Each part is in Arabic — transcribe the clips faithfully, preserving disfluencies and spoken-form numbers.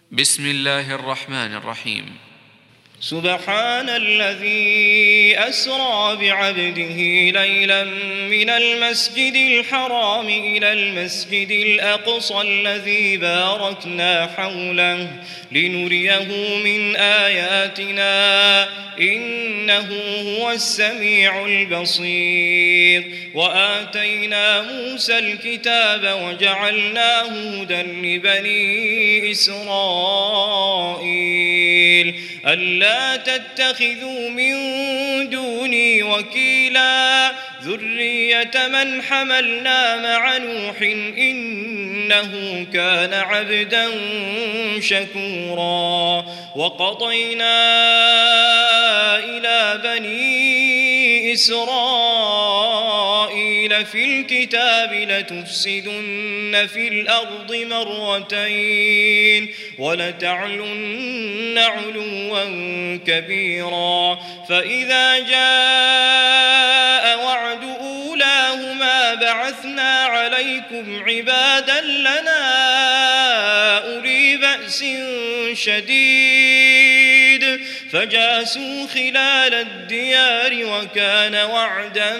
بسم الله الرحمن الرحيم. سبحان الذي أسرى بعبده ليلا من المسجد الحرام إلى المسجد الأقصى الذي باركنا حوله لنريه من آياتنا إنه هو السميع البصير. وآتينا موسى الكتاب وجعلناه هدى لبني إسرائيل ألا تتخذوا من دوني وكيلا ذرية من حملنا مع نوح إنه كان عبدا شكورا. وقضينا إلى بني إسرائيل في الكتاب لتفسدن في الأرض مرتين ولتعلن علوا كبيرا. فإذا جاء وعد أولاهما بعثنا عليكم عبادا لنا أولي بأس شديد فجاسوا خلال الديار وكان وعدا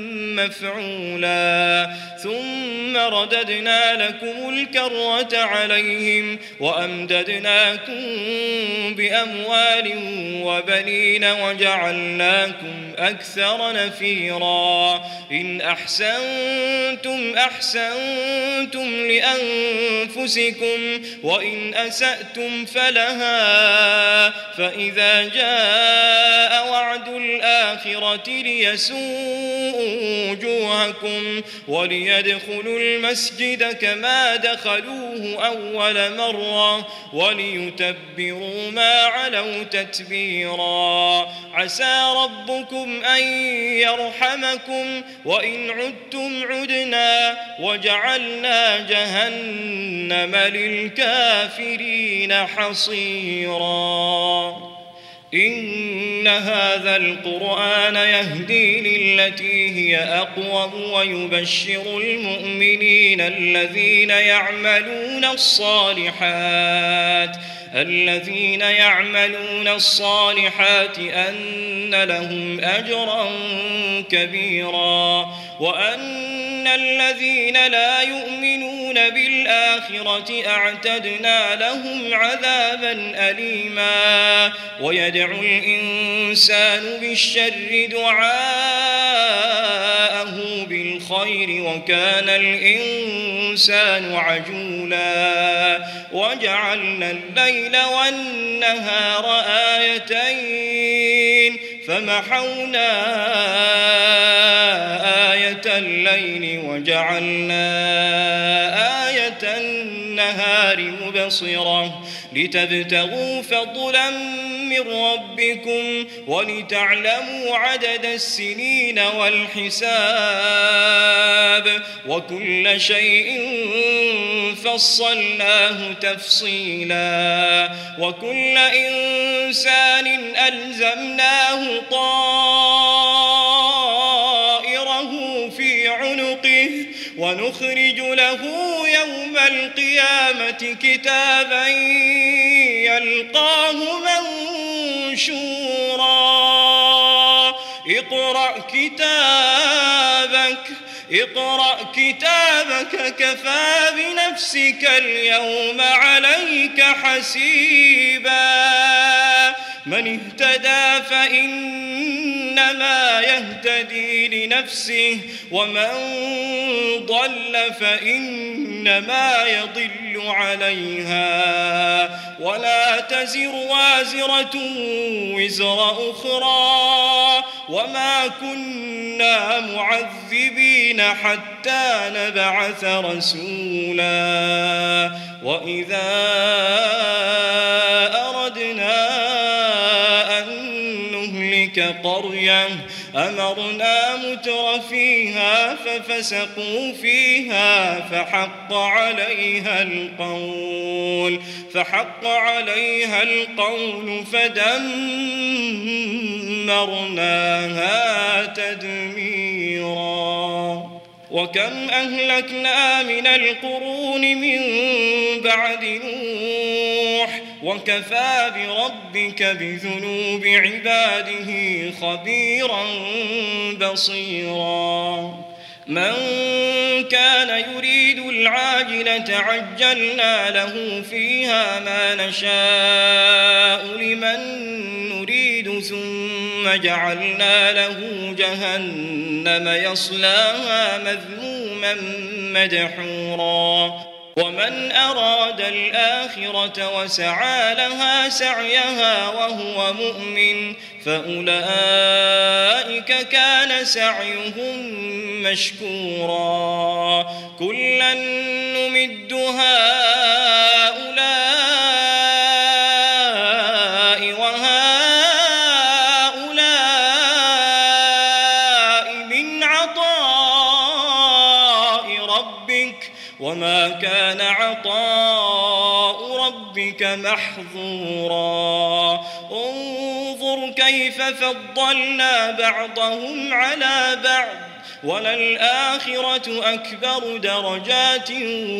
مفعولا. ثم رددنا لكم الكرة عليهم وأمددناكم بأموال وبنين وجعلناكم أكثر نفيرا. إن أحسنتم أحسنتم لأنفسكم وإن أسأتم فلها. فإذا جاء وعد الآخرة ليسوءوا وجوهكم وليدخلوا المسجد كما دخلوه أول مرة وليتبروا ما علوا تتبيرا. عسى ربكم أن يرحمكم وإن عدتم عدنا وجعلنا جهنم للكافرين حصيرا. إن هذا القرآن يهدي للتي هي أقوم ويبشر المؤمنين الذين يعملون الصالحات الذين يعملون الصالحات أن لهم أجرا كبيرا وأن الذين لا يؤمنون بالآخرة أعتدنا لهم عذابا أليما. ويدعو الإنسان بالشر دعاءه بالخير وكان الإنسان عجولا. وجعلنا الليل والنهار آيتين فمحونا آية الليل وجعلنا آية النهار مبصرة لتبتغوا فضلا من ربكم ولتعلموا عدد السنين والحساب وكل شيء فصلناه تفصيلا. وكل إنسان ألزمناه طائره في عنقه ونخرج له يوم القيامة كتابا يلقاه منشورا. اقرأ كتابك اقرأ كتابك كفى بنفسك اليوم عليك حسيبا. من اهتدى فإنما يهتدي لنفسه ومن ضل فإنما يضل عليها ولا تزر وازرة وزر أخرى وما كنا معذبين حتى نبعث رسولا. وإذا أردنا قرية أمرنا متر فيها ففسقوا فيها فحق عليها القول فحق عليها القول فدمرناها تدميرا. وكم أهلكنا من القرون من بعد نوح وكفى بربك بذنوب عباده خبيرا بصيرا من كان يريد العاجلة عجلنا له فيها ما نشاء لمن نريد ثم جعلنا له جهنم يصلاها مذموما مدحورا ومن أراد الآخرة وسعى لها سعيها وهو مؤمن فأولئك كان سعيهم مشكورا كلا نمد هؤلاء وهؤلاء من عطاء ربك وما كان عطاء ربك محظورا انظر كيف فضلنا بعضهم على بعض وللآخرة أكبر درجات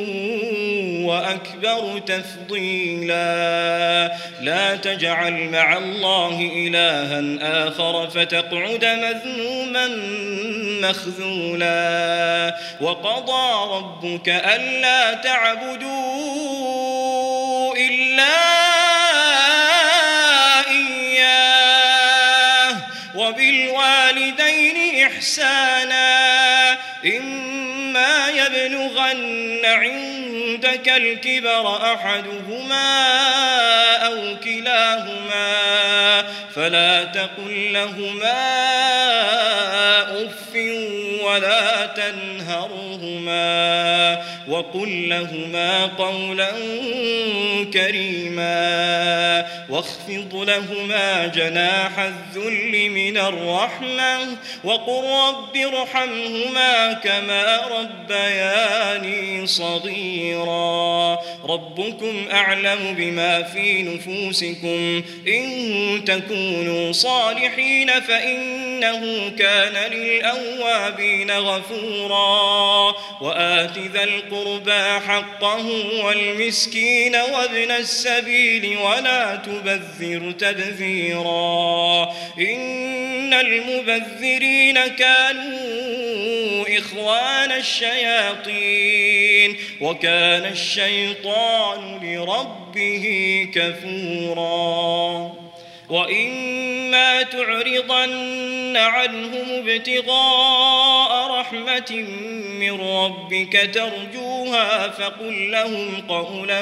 وأكبر تفضيلا لا تجعل مع الله إلها آخر فتقعد مذموما مخذولا وقضى ربك ألا تعبدوا إلا إياه وبالوالدين إحسانا إما يبلغن عندك الكبر أحدهما أو كلاهما فلا تقل لهما أف ولا تنهرهما وقل لهما قولا كريما واخفض لهما جناح الذل من الرحمة وقل رب ارحمهما كما ربياني صغيرا ربكم أعلم بما في نفوسكم إن تكونوا صالحين فإنه كان للأوابين غفورا وآت ذا القربى حقه والمسكين وابن السبيل ولا تبذر تبذيرا إن المبذرين كانوا إخوان الشياطين وكان الشيطان لربه كفورا وإما تعرضن عنهم ابتغاء رحمة من ربك ترجوها فقل لهم قولا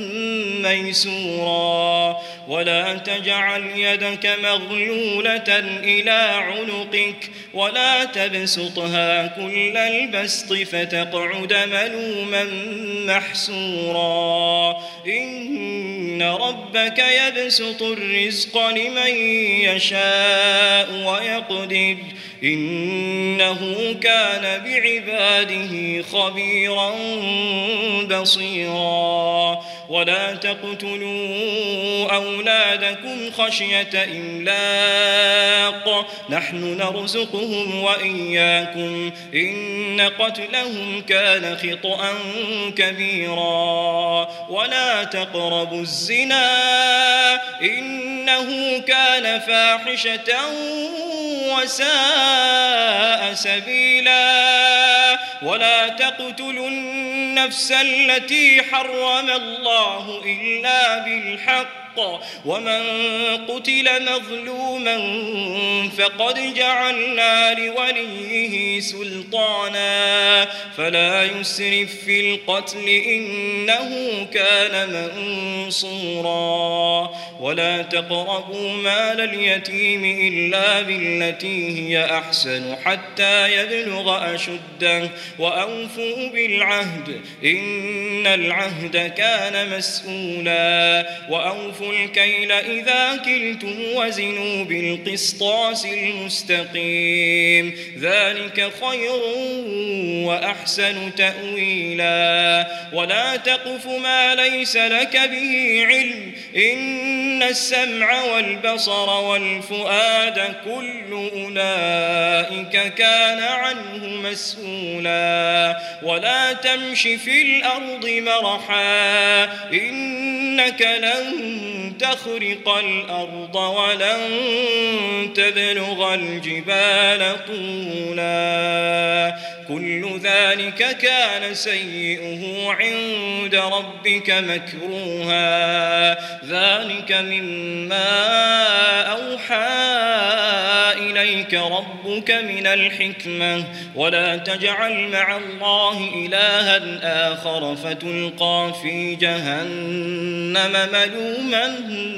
ميسورا ولا تجعل يدك مغلولة إلى عنقك ولا تبسطها كل البسط فتقعد ملوما محسورا إن ربك يبسط الرزق لمن يشاء ويقدر إنه كان بعباده خبيرا بصيرا ولا تقتلوا أولادكم خشية إملاق نحن نرزقهم وإياكم إن قتلهم كان خطأ كبيرا ولا تقربوا الزنا إنه كان فاحشة وساء سبيلا ولا تقتلوا النفس التي حرم الله إلا بالحق ومن قتل مظلوما فقد جعلنا لوليه سلطانا فلا يسرف في القتل إنه كان منصورا ولا تقربوا مال اليتيم إلا بالتي هي أحسن حتى يبلغ أشده وأوفوا بالعهد إن العهد كان مسؤولا وأوفوا الكيل إذا كلتم وزنوا بالقسطاس المستقيم ذلك خير وأحسن تأويلا ولا تقف ما ليس لك به علم إن السمع والبصر والفؤاد كل أولئك كان عنه مسؤولا ولا تمش في الأرض مرحا إنك لن تخرق الأرض ولن تبلغ الجبال طولا كل ذلك كان سيئه عند ربك مكروها ذلك مما أوحى إليك ربك من الحكمة ولا تجعل مع الله إلها آخر فتلقى في جهنم ملوما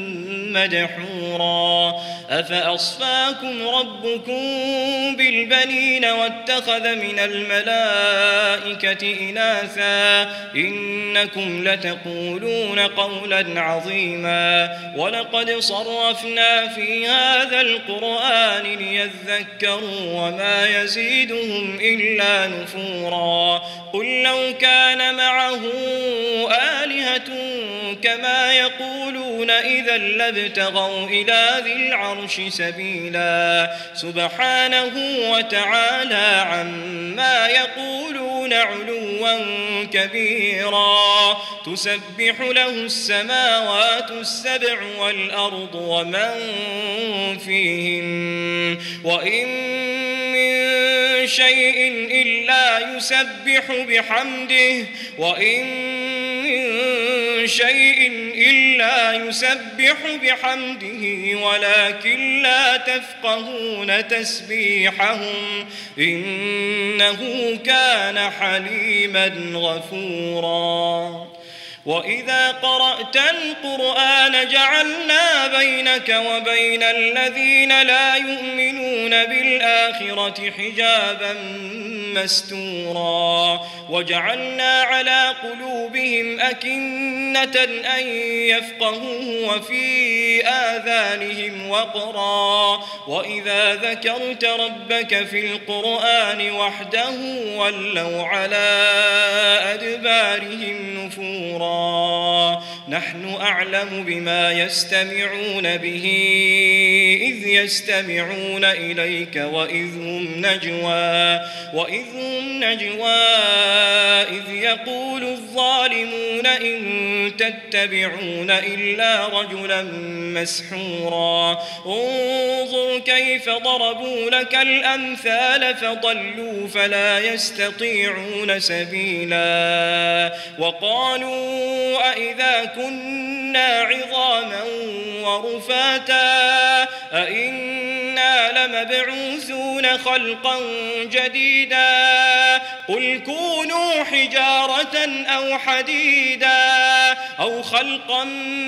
مدحورا أفأصفاكم ربكم بالبنين واتخذ من الملائكة إناثا إنكم لتقولون قولا عظيما ولقد صرفنا في هذا القرآن ليذكروا وما يزيدهم إلا نفورا قل لو كان معه آلهة كما يقولون إذا لابتغوا إلى ذي العرش سبيلا سبحانه وتعالى عما يقولون علوا كبيرا تسبح له السماوات السبع والأرض ومن فيهن وإن من شيء إلا يسبح بحمده وإن من شيء إلا يسبح بحمده ولكن لا تفقهون تسبيحهم إنه كان حليما غفورا وإذا قرأت القرآن جعلنا بينك وبين الذين لا يؤمنون بالآخرة حجابا مستورا وجعلنا على قلوبهم أكنة أن يفقهوه وفي آذانهم وقرا وإذا ذكرت ربك في القرآن وحده ولوا على أدبارهم نفورا نحن أعلم بما يستمعون به إذ يستمعون إليك وإذ هم نجوى وإذ هم نجوى إذ يقول الظالمون إن تتبعون إلا رجلا مسحورا انظر كيف ضربوا لك الأمثال فضلوا فلا يستطيعون سبيلا وقالوا أئذا كنا عظاما ورفاتا أئنا لمبعوثون خلقا جديدا قل كونوا حجارة أو حديدا أو خلقا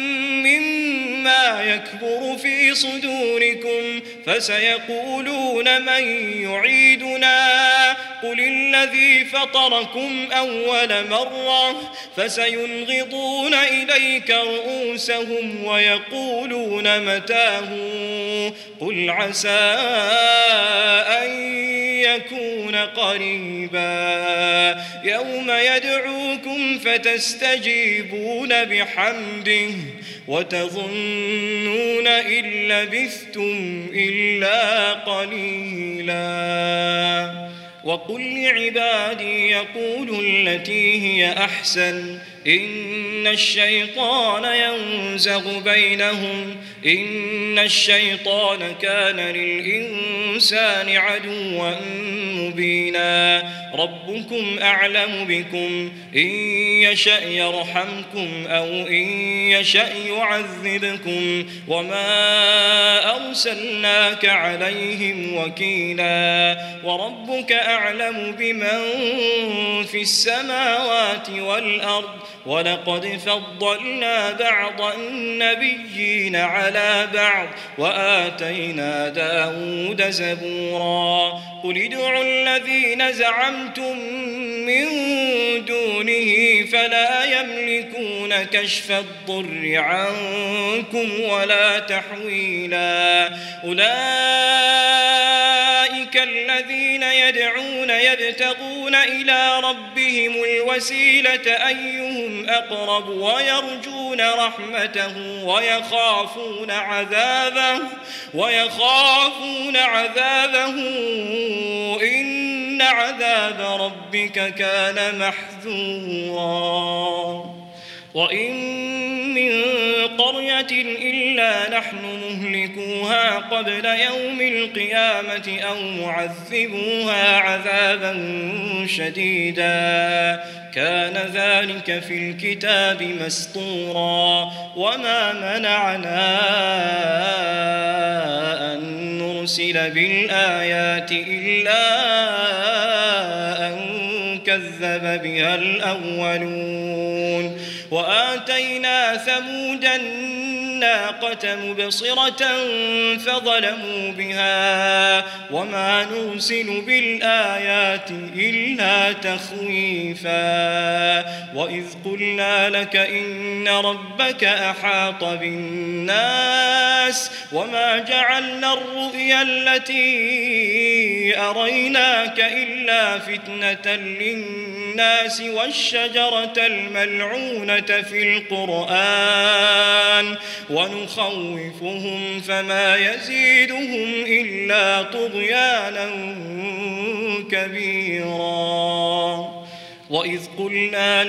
مما يكبر في صدوركم فسيقولون من يعيدنا قل الذي فطركم أول مرة فسينغضون إليك رؤوسهم ويقولون متاه قل عسى أن يكون قريبا يوم يدعوكم فتستجيبون بحمده وتظنون إن لبثتم إلا قليلا وقل لعبادي يقولوا التي هي أحسن إن الشيطان ينزغ بينهم إن الشيطان كان للإنسان عدوا مبينا ربكم أعلم بكم إن يشأ يرحمكم أو إن يشأ يعذبكم وما أرسلناك عليهم وكيلا وربك أعلم بمن في السماوات والأرض ولقد فضلنا بعض النبيين على بعض وآتينا داود زبورا قل ادعوا الذين زعمتم من دونه فلا يملكون كشف الضر عنكم ولا تحويلا أولئك الذين يدعون يبتغون إلى ربهم الوسيلة أيهم أقرب ويرجون يرجون رحمته ويخافون عذابه ويخافون عذابه إن عذاب ربك كان محذورا وإن من قرية إلا نحن مهلكوها قبل يوم القيامة أو معذبوها عذابا شديدا كان ذلك في الكتاب مسطورا وما منعنا أن نرسل بالآيات إلا أن كذب بها الأولون وآتينا ثمود الناقة مبصرة فظلموا بها وما نرسل بالآيات إلا تخويفا وإذ قلنا لك إن ربك أحاط بالناس وما جعلنا الرؤيا التي أريناك إلا فتنة للناس والشجرة الملعونة في القرآن ونخوفهم فما يزيدهم إلا طغيانا كبيرا وإذ قلنا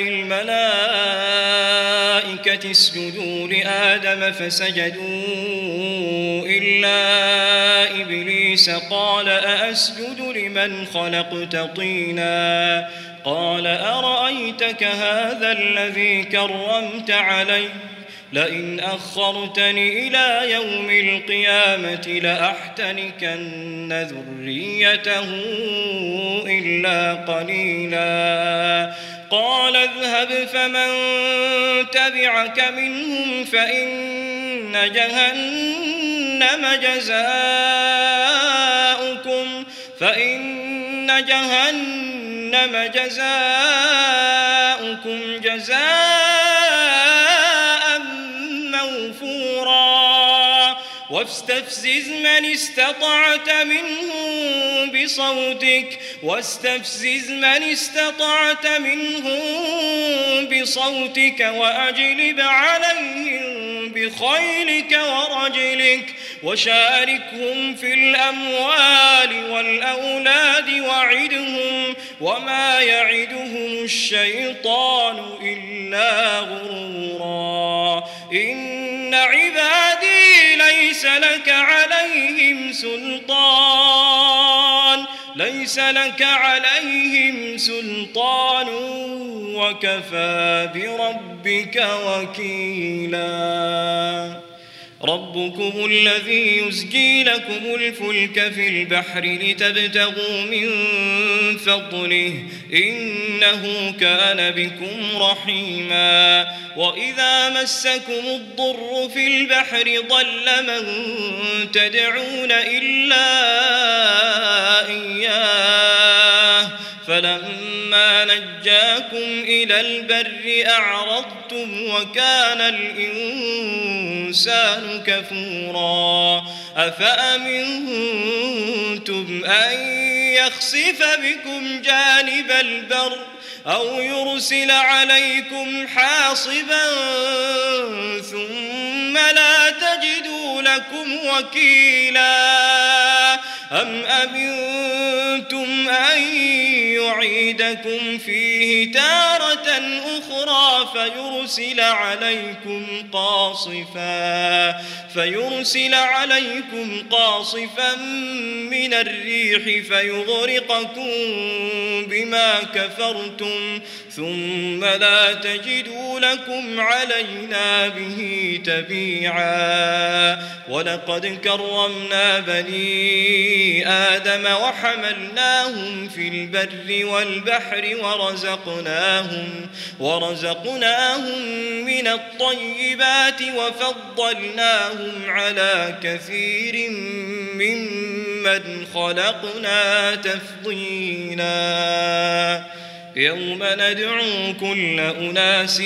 للملائكة اسجدوا لآدم فسجدوا إلا إبليس قال أأسجد لمن خلقت طينا قال أرأيتك هذا الذي كرمت علي لئن أخرتني إلى يوم القيامة لأحتنكن ذريته إلا قليلا قال اذهب فمن تبعك منهم فإن جهنم جزاؤكم فإن جهنم جزاؤكم جزاء موفورا واستفزز من استطعت منهم بصوتك واستفزز من استطعت منهم بصوتك وأجلب عليهم بخيلك ورجلك وشاركهم في الأموال والأولاد وعدهم وما يعدهم الشيطان إلا غرورا إن عبادي ليس لك عليهم سلطان ليس لك عليهم سلطان وكفى بربك وكيلا ربكم الذي يزجي لكم الفلك في البحر لتبتغوا من فضله إنه كان بكم رحيما وإذا مسكم الضر في البحر ضل من تدعون إلا إياه فلما نجاكم إلى البر أعرضتم وكان الإنسان كفورا أفأمنتم أن يخسف بكم جانب البر أو يرسل عليكم حاصبا ثم لا تجدوا لكم وكيلا أم أمنتم أن يعيدكم فيه تارة أخرى فيرسل عليكم قاصفا فيرسل عليكم قاصفا من الريح فيغرقكم بما كفرتم ثم لا تجدوا لكم علينا به تبيعا ولقد كرمنا بني آدم وحملناهم في البر والبحر ورزقناهم ورزقناهم من الطيبات وفضلناهم على كثير ممن خلقنا تفضيلا يوم ندعو كل أناس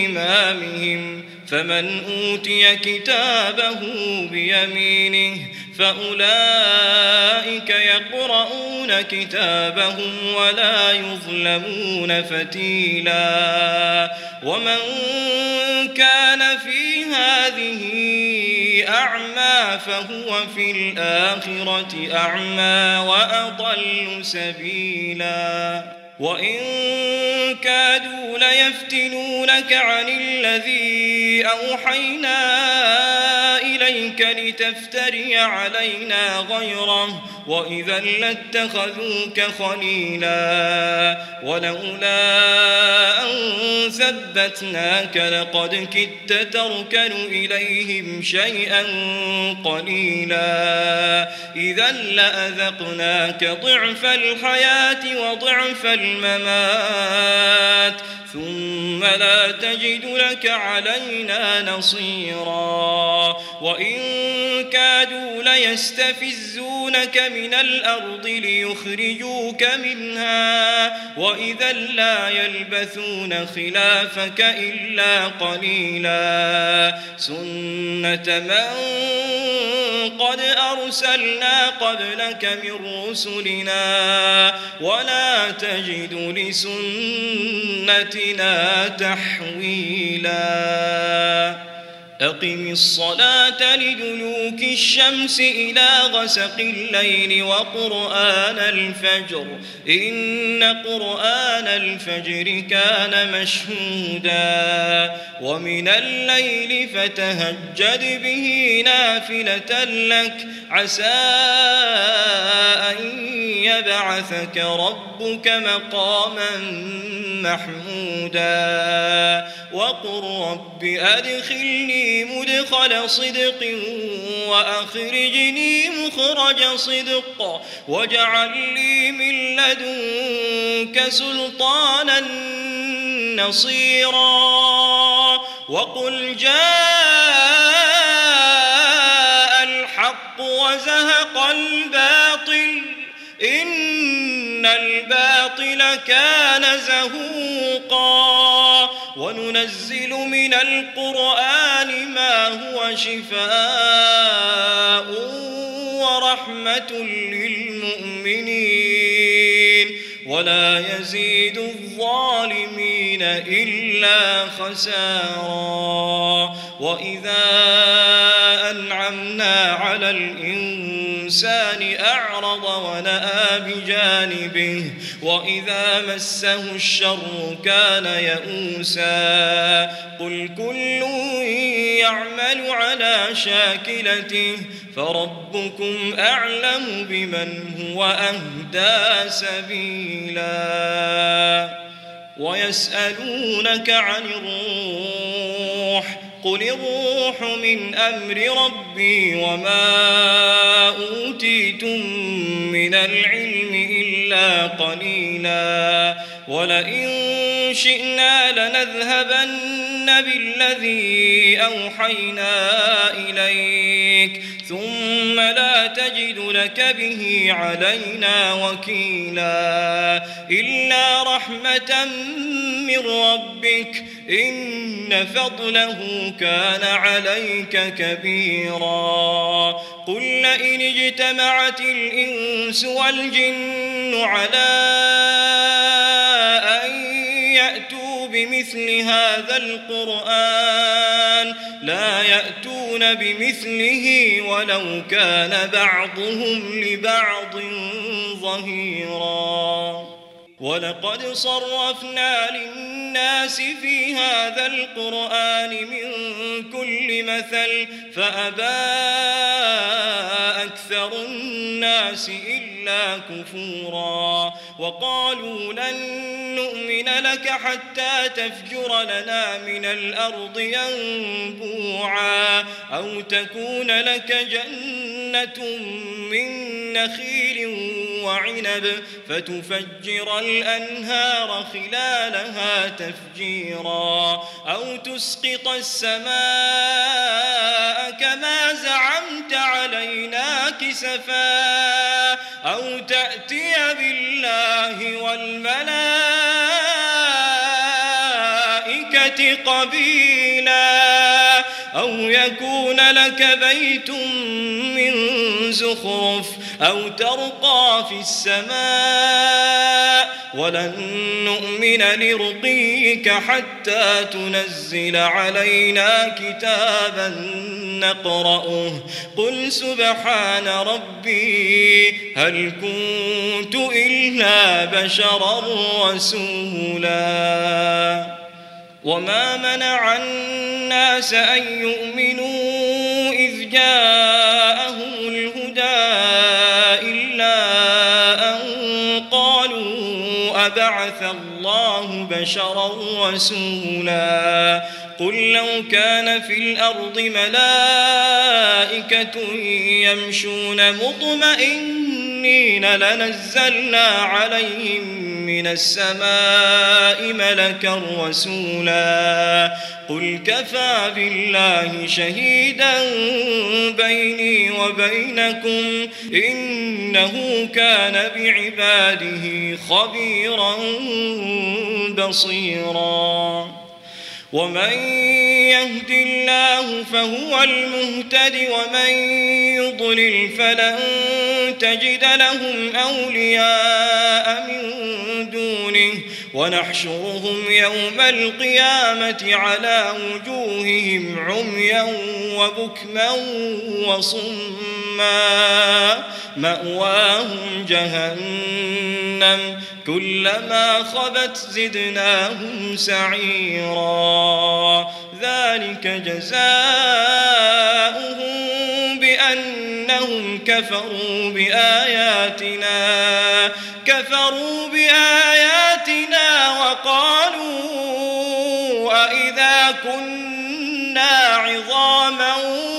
بإمامهم فمن أوتي كتابه بيمينه فأولئك يقرؤون كتابهم ولا يظلمون فتيلا ومن كان في هذه أعمى فهو في الآخرة أعمى وأضل سبيلا وإن كادوا ليفتنونك عن الذي أوحينا إليك لتفتري علينا غيره وإذا لاتخذوك خليلا ولولا أن ثبتناك لقد كدت تركن إليهم شيئا قليلا إذا لأذقناك ضعف الحياة وضعف الممات ثم لا تجد لك علينا نصيرا وإن كادوا ليستفزونك من الأرض ليخرجوك منها وإذا لا يلبثون خلافك إلا قليلا سنة من قد أرسلنا قبلك من رسلنا ولا تجد لسنتنا تحويلا أقم الصلاة لدلوك الشمس إلى غسق الليل وقرآن الفجر إن قرآن الفجر كان مشهودا ومن الليل فتهجد به نافلة لك عسى أن يبعثك ربك مقاما محمودا وقل رب أدخلني مدخل صدق وأخرجني مخرج صدق واجعل لي من لدنك سلطانا نصيرا وقل جاء الحق وزهق الباطل إن الباطل كان زهوقا وننزل من القرآن ما هو شفاء ورحمة للمؤمنين ولا يزيد الظالمين إلا خسارا وإذا أنعمنا على الإنسان أعرض ونأى بجانبه وإذا مسه الشر كان يئوسا قل كل يعمل على شاكلته فربكم أعلم بمن هو أهدى سبيلا ويسألونك عن الروح قل الروح من أمر ربي وما أوتيتم من العلم إلا قليلا ولئن شئنا لنذهبن بالذي أوحينا إليك ثم لا تجد لك به علينا وكيلا إلا رحمة من ربك إن فضله كان عليك كبيرا قل لئن اجتمعت الإنس والجن على أن يأتوا بمثل هذا القرآن لا يأتون بمثله ولو كان بعضهم لبعض ظهيرا ولقد صرفنا للناس في هذا القرآن من كل مثل فأبى أكثر الناس إلا كفورا وقالوا لن نؤمن لك حتى تفجر لنا من الأرض ينبوعا أو تكون لك جنة من نخيل وعنب فتفجر الأنهار خلالها تفجيرا أو تسقط السماء كما زعمت علينا كسفا أو تأتي بالله والملائكة قبيلا أو يكون لك بيت من زخرف أو ترقى في السماء ولن نؤمن لرقيك حتى تنزل علينا كتابا نقرأه قل سبحان ربي هل كنت إلا بشرا رسولا وما منع الناس أن يؤمنوا إذ جاءهم الهدى إلا أن قالوا أبعث الله بشرا رسولا قل لو كان في الأرض ملائكة يمشون مطمئنين لنزلنا عليهم من السماء ملكا رسولا قل كفى بالله شهيدا بيني وبينكم إنه كان بعباده خبيرا بصيرا ومن يهد الله فهو المهتد ومن يضلل فلن تجد لهم أولياء من دونه ونحشرهم يوم القيامة على وجوههم عميا وبكما وصما مأواهم جهنم كلما خبت زدناهم سعيرا ذلك جزاؤهم بأنهم كفروا بآياتنا كفروا بآياتنا وقالوا أئذا كنا عظاما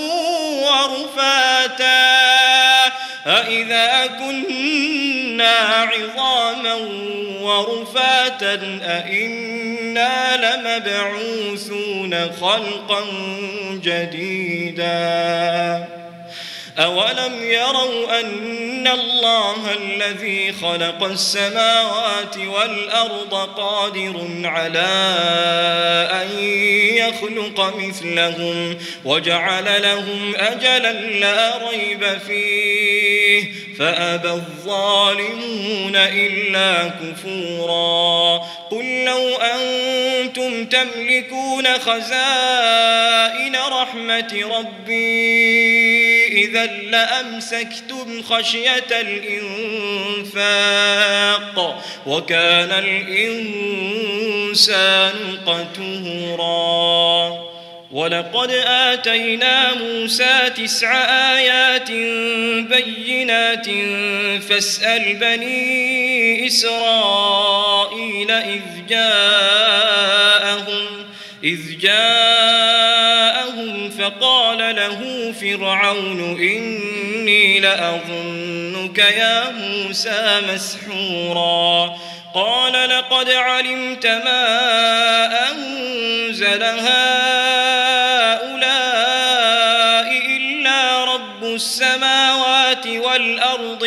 ورفاتا أئذا كنا عظاما ورفاتا أئنا لمبعوثون خلقا جديدا أولم يروا أن الله الذي خلق السماوات والأرض قادر على أن يخلق مثلهم وجعل لهم أجلا لا ريب فيه فأبى الظالمون إلا كفورا قل لو أنتم تملكون خزائن رحمة ربي إذا لأمسكتم خشية الإنفاق وكان الإنسان قتورا ولقد آتينا موسى تسع آيات بينات فاسأل بني إسرائيل إذ جاءهم إذ جاءهم فقال له فرعون إني لأظنك يا موسى مسحورا قال لقد علمت ما أنزل هؤلاء إلا رب السماوات والأرض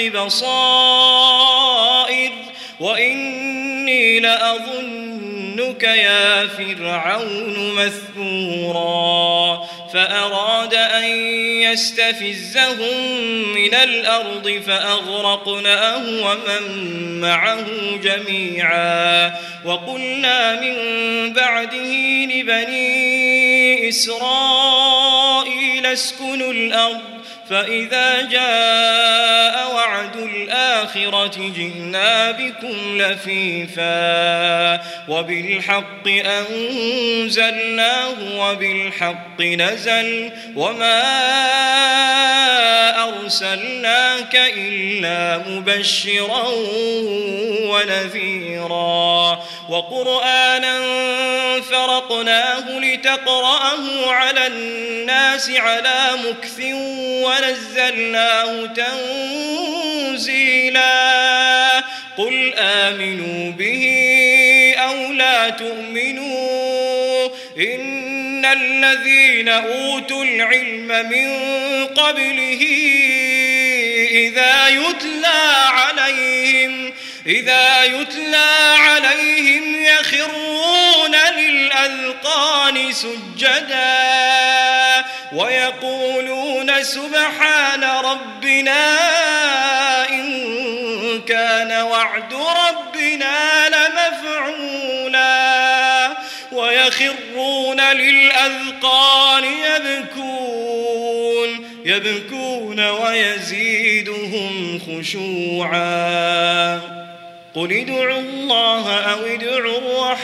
بصائر وإني لأظنك يا فرعون مثبورا فأراد أن يستفزهم من الأرض فأغرقناه ومن معه جميعا وقلنا من بعده لبني إسرائيل اسكنوا الأرض فإذا جاء وعد الآخرة جئنا بكم لفيفا وبالحق أنزلناه وبالحق نزل وما أرسلناك إلا مبشرا ونذيرا وقرآنا فرقناه لتقرأه على الناس على مكث ونزلناه تنزيلا قل آمنوا به أو لا تؤمنوا إن الذين أوتوا العلم من قبله إذا يتلى عليهم إذا يتلى عليهم يخرون للأذقان سجدا ويقولون سبحان ربنا إن كان وعد ربنا لمفعولا ويخرون للأذقان يبكون يبكون ويزيدهم خشوعا قل ادعوا الله أو ادعوا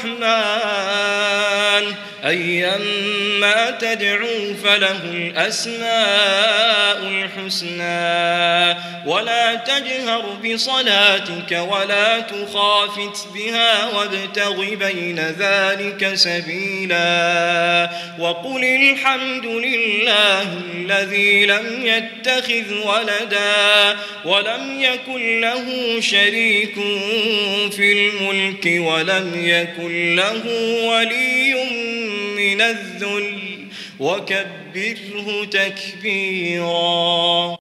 الرحمن أيما تدعوا فله الأسماء الحسنى ولا تجهر بصلاتك ولا تخافت بها وابتغ بين ذلك سبيلا وقل الحمد لله الذي لم يتخذ ولدا ولم يكن له شريك في الملك ولم يكن له ولي من الذل وكبره تكبيرا.